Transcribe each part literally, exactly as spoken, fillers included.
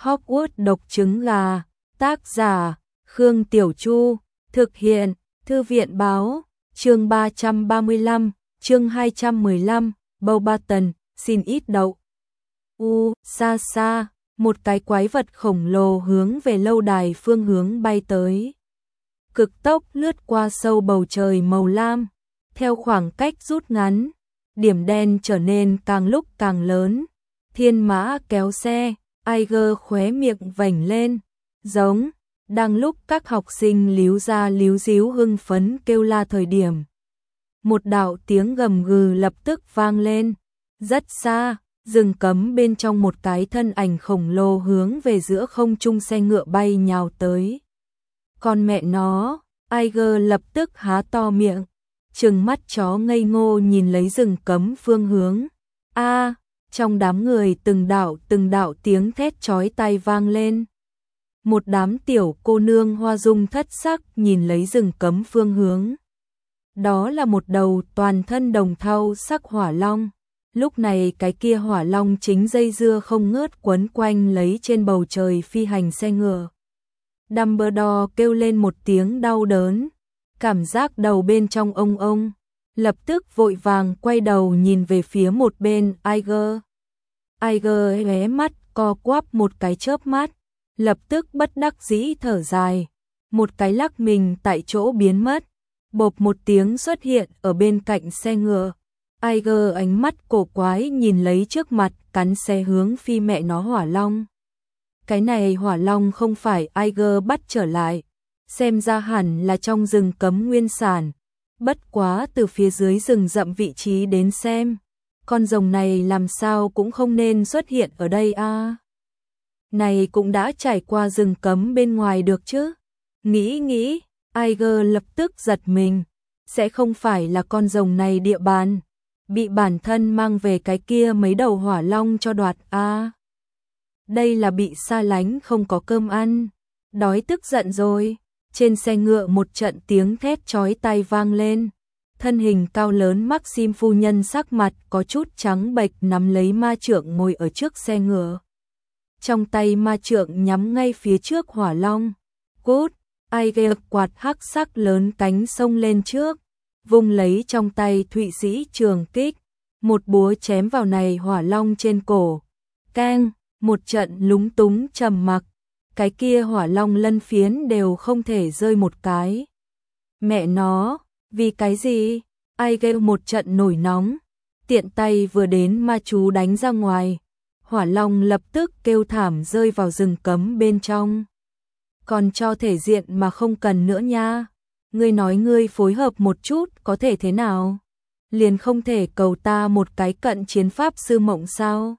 Hogwarts độc trứng gà, tác giả, Khương Tiểu Chu, thực hiện, Thư viện báo, chương ba trăm ba mươi lăm, chương hai trăm mười lăm, Beauxbaton, xin ít đậu. U, xa xa, một cái quái vật khổng lồ hướng về lâu đài phương hướng bay tới. Cực tốc lướt qua sâu bầu trời màu lam, theo khoảng cách rút ngắn, điểm đen trở nên càng lúc càng lớn. Thiên mã kéo xe, Aiger khóe miệng vểnh lên, giống, đang lúc các học sinh líu ra líu díu hưng phấn kêu la thời điểm. Một đạo tiếng gầm gừ lập tức vang lên, rất xa, rừng cấm bên trong một cái thân ảnh khổng lồ hướng về giữa không trung xe ngựa bay nhào tới. Con mẹ nó, Aiger lập tức há to miệng, trừng mắt chó ngây ngô nhìn lấy rừng cấm phương hướng. A, trong đám người từng đạo từng đạo tiếng thét chói tai vang lên. Một đám tiểu cô nương hoa dung thất sắc nhìn lấy rừng cấm phương hướng. Đó là một đầu toàn thân đồng thau sắc hỏa long. Lúc này cái kia hỏa long chính dây dưa không ngớt quấn quanh lấy trên bầu trời phi hành xe ngựa. Dumbledore kêu lên một tiếng đau đớn, cảm giác đầu bên trong ông ông, lập tức vội vàng quay đầu nhìn về phía một bên Aiger. Aiger hé mắt co quắp một cái chớp mắt, lập tức bất đắc dĩ thở dài, một cái lắc mình tại chỗ biến mất, bộp một tiếng xuất hiện ở bên cạnh xe ngựa. Aiger ánh mắt cổ quái nhìn lấy trước mặt cắn xe hướng phi mẹ nó hỏa long. Cái này hỏa long không phải Aiger bắt trở lại, xem ra hẳn là trong rừng cấm nguyên sản, bất quá từ phía dưới rừng rậm vị trí đến xem, con rồng này làm sao cũng không nên xuất hiện ở đây a. À. Này cũng đã trải qua rừng cấm bên ngoài được chứ? Nghĩ nghĩ, Aiger lập tức giật mình, sẽ không phải là con rồng này địa bàn, bị bản thân mang về cái kia mấy đầu hỏa long cho đoạt a. À. Đây là bị xa lánh không có cơm ăn, đói tức giận rồi. Trên xe ngựa một trận tiếng thét chói tai vang lên, thân hình cao lớn Maxim phu nhân sắc mặt có chút trắng bệch nắm lấy ma trượng ngồi ở trước xe ngựa. Trong tay ma trượng nhắm ngay phía trước hỏa long. Cút, Aiger quạt hắc sắc lớn cánh sông lên trước, vung lấy trong tay Thụy Sĩ trường kích, một búa chém vào này hỏa long trên cổ. Keng, một trận lúng túng trầm mặc. Cái kia hỏa long lân phiến đều không thể rơi một cái. Mẹ nó, vì cái gì? Aiger một trận nổi nóng, tiện tay vừa đến ma chú đánh ra ngoài, hỏa long lập tức kêu thảm rơi vào rừng cấm bên trong. Còn cho thể diện mà không cần nữa nha. Ngươi nói ngươi phối hợp một chút có thể thế nào? Liền không thể cầu ta một cái cận chiến pháp sư mộng sao?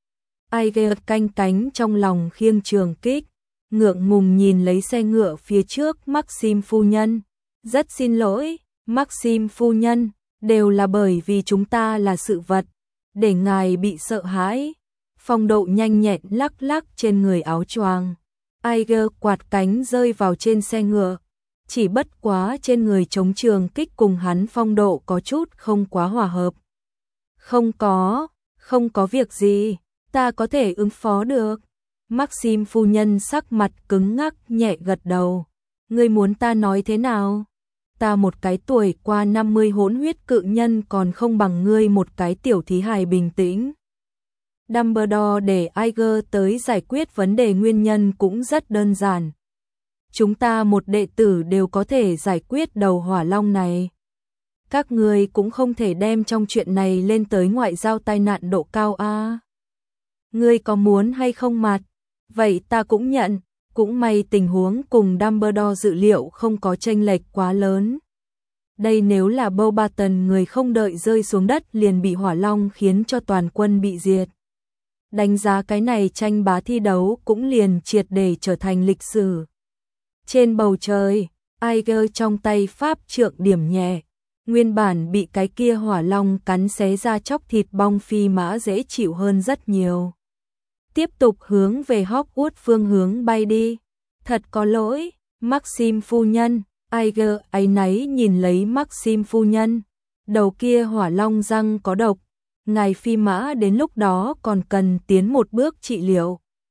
Aiger canh cánh trong lòng khiêng trường kích, ngượng ngùng nhìn lấy xe ngựa phía trước Maxim phu nhân. Rất xin lỗi, Maxim phu nhân, đều là bởi vì chúng ta là sự vật, để ngài bị sợ hãi. Phong độ nhanh nhẹn lắc lắc trên người áo choàng. Aiger quạt cánh rơi vào trên xe ngựa. Chỉ bất quá trên người chống trường kích cùng hắn phong độ có chút không quá hòa hợp. Không có, không có việc gì, ta có thể ứng phó được. Maxim phu nhân sắc mặt cứng ngắc nhẹ gật đầu. Ngươi muốn ta nói thế nào? Ta một cái tuổi qua năm mươi hỗn huyết cự nhân còn không bằng ngươi một cái tiểu thí hài bình tĩnh. Dumbledore để Aiger tới giải quyết vấn đề nguyên nhân cũng rất đơn giản. Chúng ta một đệ tử đều có thể giải quyết đầu hỏa long này. Các ngươi cũng không thể đem trong chuyện này lên tới ngoại giao tai nạn độ cao a. À. Ngươi có muốn hay không mặt? Vậy ta cũng nhận, cũng may tình huống cùng Dumbledore dự liệu không có chênh lệch quá lớn. Đây nếu là Beauxbaton người không đợi rơi xuống đất liền bị hỏa long khiến cho toàn quân bị diệt. Đánh giá cái này tranh bá thi đấu cũng liền triệt để trở thành lịch sử. Trên bầu trời, Aiger trong tay pháp trượng điểm nhẹ, nguyên bản bị cái kia hỏa long cắn xé ra chóc thịt bong phi mã dễ chịu hơn rất nhiều. Tiếp tục hướng về Hogwarts phương hướng bay đi. Thật có lỗi, Maxim phu nhân. Aiger áy náy nhìn lấy Maxim phu nhân. Đầu kia hỏa long răng có độc, ngài phi mã đến lúc đó còn cần tiến một bước trị liệu.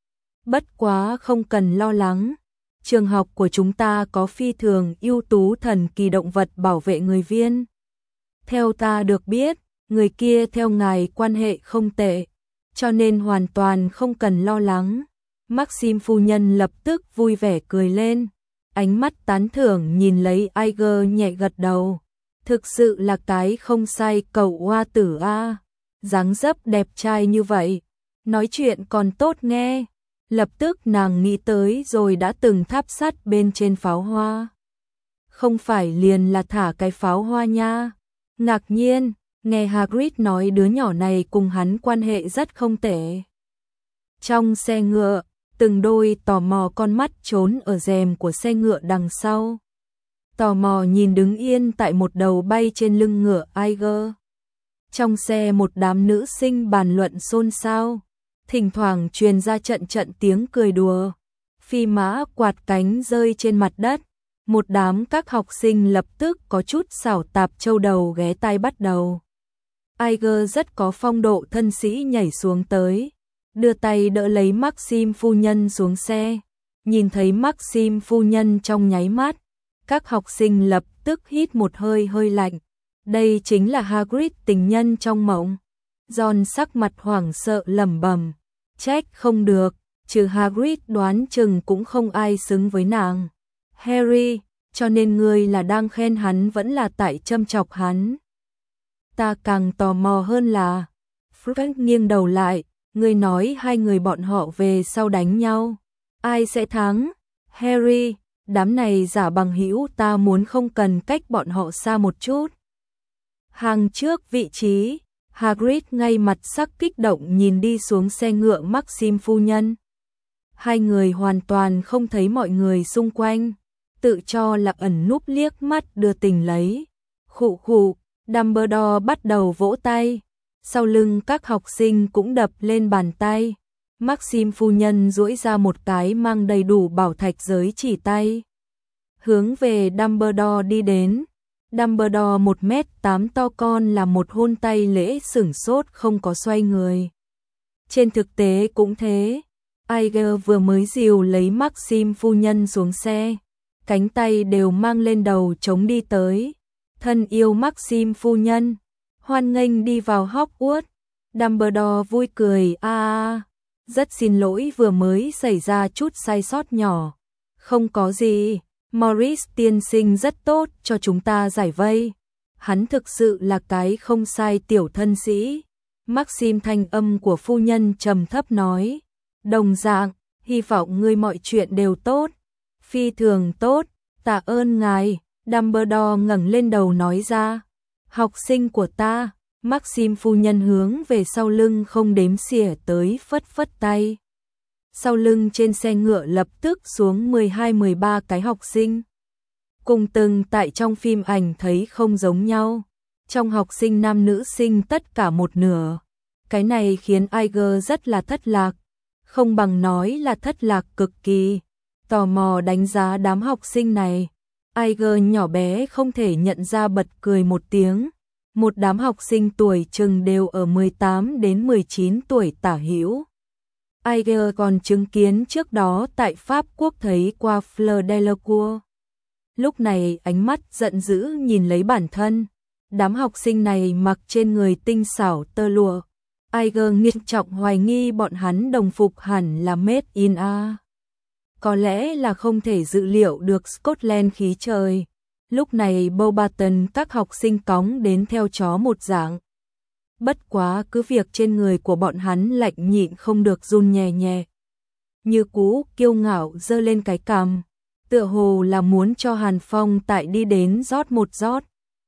Bất quá không cần lo lắng. Trường học của chúng ta có phi thường ưu tú thần kỳ động vật bảo vệ người viên. Theo ta được biết, người kia theo ngài quan hệ không tệ, cho nên hoàn toàn không cần lo lắng. Maxim phu nhân lập tức vui vẻ cười lên, ánh mắt tán thưởng nhìn lấy Iger nhẹ gật đầu. Thực sự là cái không sai cậu hoa tử a, dáng dấp đẹp trai như vậy, nói chuyện còn tốt nghe. Lập tức nàng nghĩ tới rồi đã từng tháp sắt bên trên pháo hoa. Không phải liền là thả cái pháo hoa nha. Ngạc nhiên, nghe Hagrid nói đứa nhỏ này cùng hắn quan hệ rất không tệ. Trong xe ngựa, từng đôi tò mò con mắt trốn ở rèm của xe ngựa đằng sau. Tò mò nhìn đứng yên tại một đầu bay trên lưng ngựa Iger. Trong xe một đám nữ sinh bàn luận xôn xao, thỉnh thoảng truyền ra trận trận tiếng cười đùa. Phi mã quạt cánh rơi trên mặt đất, một đám các học sinh lập tức có chút xảo tạp châu đầu ghé tai bắt đầu. Iger rất có phong độ thân sĩ nhảy xuống tới, đưa tay đỡ lấy Maxim phu nhân xuống xe. Nhìn thấy Maxim phu nhân trong nháy mắt, các học sinh lập tức hít một hơi hơi lạnh. Đây chính là Hagrid tình nhân trong mộng. Ron sắc mặt hoảng sợ lẩm bẩm, trách không được, trừ Hagrid đoán chừng cũng không ai xứng với nàng. Harry, cho nên ngươi là đang khen hắn vẫn là tại châm chọc hắn? Ta càng tò mò hơn là, Fred nghiêng đầu lại, ngươi nói hai người bọn họ về sau đánh nhau, ai sẽ thắng? Harry, đám này giả bằng hữu, ta muốn không cần cách bọn họ xa một chút. Hàng trước vị trí, Hagrid ngay mặt sắc kích động nhìn đi xuống xe ngựa Maxim phu nhân. Hai người hoàn toàn không thấy mọi người xung quanh, tự cho là ẩn núp liếc mắt đưa tình lấy. Khụ khụ, Dumbledore bắt đầu vỗ tay, sau lưng các học sinh cũng đập lên bàn tay. Maxim phu nhân duỗi ra một cái mang đầy đủ bảo thạch giới chỉ tay, hướng về Dumbledore đi đến. Dumbledore một mét tám to con là một hôn tay lễ sửng sốt không có xoay người. Trên thực tế cũng thế, Iger vừa mới dìu lấy Maxim phu nhân xuống xe, cánh tay đều mang lên đầu chống đi tới. Thân yêu Maxim phu nhân, hoan nghênh đi vào Hogwarts. Dumbledore vui cười, a à, rất xin lỗi vừa mới xảy ra chút sai sót nhỏ. Không có gì, Morris tiên sinh rất tốt cho chúng ta giải vây. Hắn thực sự là cái không sai tiểu thân sĩ. Maxim thanh âm của phu nhân trầm thấp nói. Đồng dạng, hy vọng ngươi mọi chuyện đều tốt. Phi thường tốt, tạ ơn ngài. Dumbledore ngẩng lên đầu nói ra. Học sinh của ta. Maxim phu nhân hướng về sau lưng không đếm xỉa tới phất phất tay. Sau lưng trên xe ngựa lập tức xuống mười hai mười ba cái học sinh. Cùng từng tại trong phim ảnh thấy không giống nhau. Trong học sinh nam nữ sinh tất cả một nửa. Cái này khiến Iger rất là thất lạc. Không bằng nói là thất lạc cực kỳ. Tò mò đánh giá đám học sinh này. Iger nhỏ bé không thể nhận ra bật cười một tiếng. Một đám học sinh tuổi chừng đều ở mười tám đến mười chín tuổi tả hữu. Iger còn chứng kiến trước đó tại Pháp Quốc thấy qua Fleur Delacour. Lúc này ánh mắt giận dữ nhìn lấy bản thân. Đám học sinh này mặc trên người tinh xảo tơ lụa. Iger nghiêm trọng hoài nghi bọn hắn đồng phục hẳn là made in A. Có lẽ là không thể dự liệu được Scotland khí trời. Lúc này Beauxbaton các học sinh cóng đến theo chó một dạng. Bất quá cứ việc trên người của bọn hắn lạnh nhịn không được run nhẹ nhẹ. Như cũ kiêu ngạo giơ lên cái cằm, tựa hồ là muốn cho Hàn Phong tại đi đến rót một rót.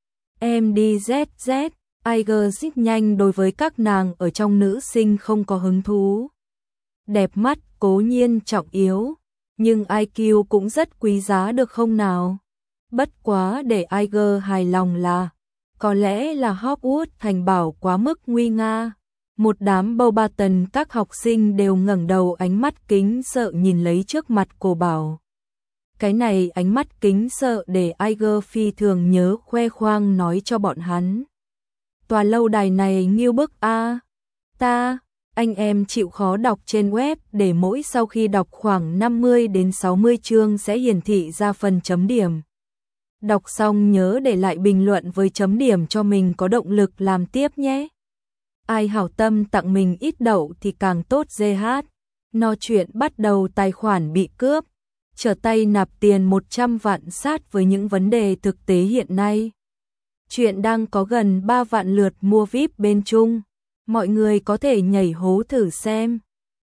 Em đi zét zét, Iger rất nhanh đối với các nàng ở trong nữ sinh không có hứng thú. Đẹp mắt cố nhiên trọng yếu, nhưng i kiu cũng rất quý giá được không nào? Bất quá để Iger hài lòng là, có lẽ là Hogwarts thành bảo quá mức nguy nga. Một đám Beauxbaton các học sinh đều ngẩng đầu ánh mắt kính sợ nhìn lấy trước mặt cô bảo. Cái này ánh mắt kính sợ để Iger phi thường nhớ khoe khoang nói cho bọn hắn. Tòa lâu đài này nghiêu bức a, ta, Anh em chịu khó đọc trên web để mỗi sau khi đọc khoảng năm mươi đến sáu mươi chương sẽ hiển thị ra phần chấm điểm. Đọc xong nhớ để lại bình luận với chấm điểm cho mình có động lực làm tiếp nhé. Ai hảo tâm tặng mình ít đậu thì càng tốt giê hát. No chuyện bắt đầu tài khoản bị cướp, trở tay nạp tiền một trăm vạn sát với những vấn đề thực tế hiện nay. Chuyện đang có gần ba vạn lượt mua víp bên Trung. Mọi người có thể nhảy hố thử xem.